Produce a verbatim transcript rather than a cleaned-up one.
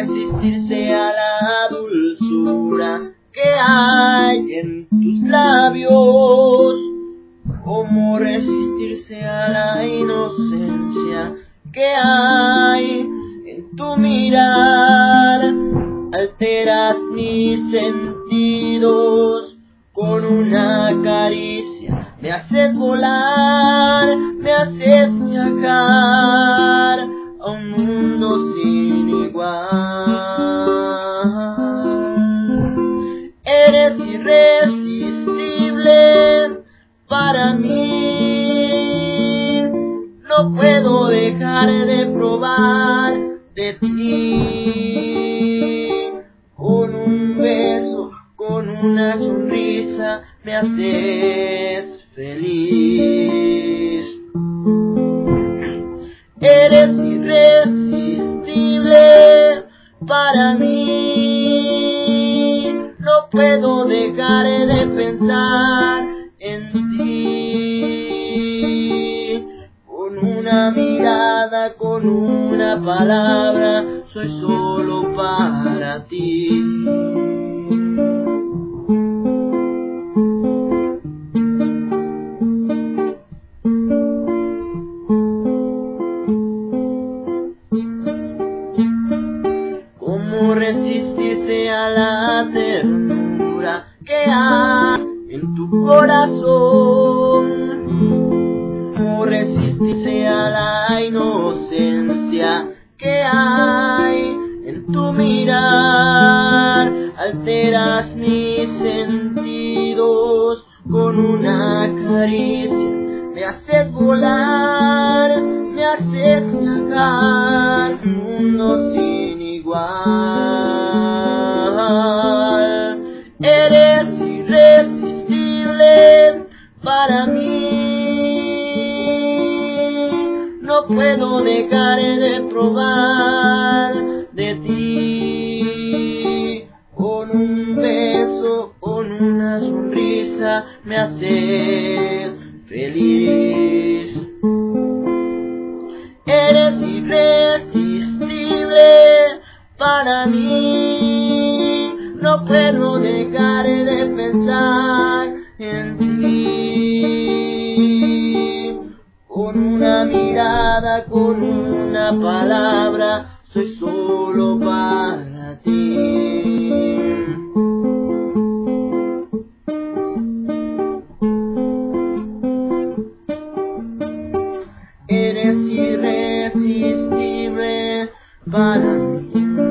resistirse a la dulzura que hay en tus labios? ¿Cómo resistirse a la inocencia que hay en tu mirar? Alteras mis sentidos con una caricia, me haces volar, me haces viajar a un mundo sin igual. Eres irresistible para mí, no puedo dejar de probar de ti. Con un beso, con una sonrisa, me haces feliz. Eres irresistible para mí, no puedo dejar de pensar en ti. Con una mirada, con una palabra, soy solo para ti. ¿Cómo resistirse a la ternura que hay en tu corazón? ¿Cómo resistirse a la inocencia que hay en tu mirar? Alteras mis sentidos con una caricia, me haces volar, me haces viajar un mundo sin igual. Eres irresistible para mí, no puedo dejar de probar de ti. Con un beso, con una sonrisa, me haces feliz. Eres irresistible para mí, no puedo dejar de pensar en ti. Con una mirada, con una palabra, soy solo para ti. Eres irresistible para mí.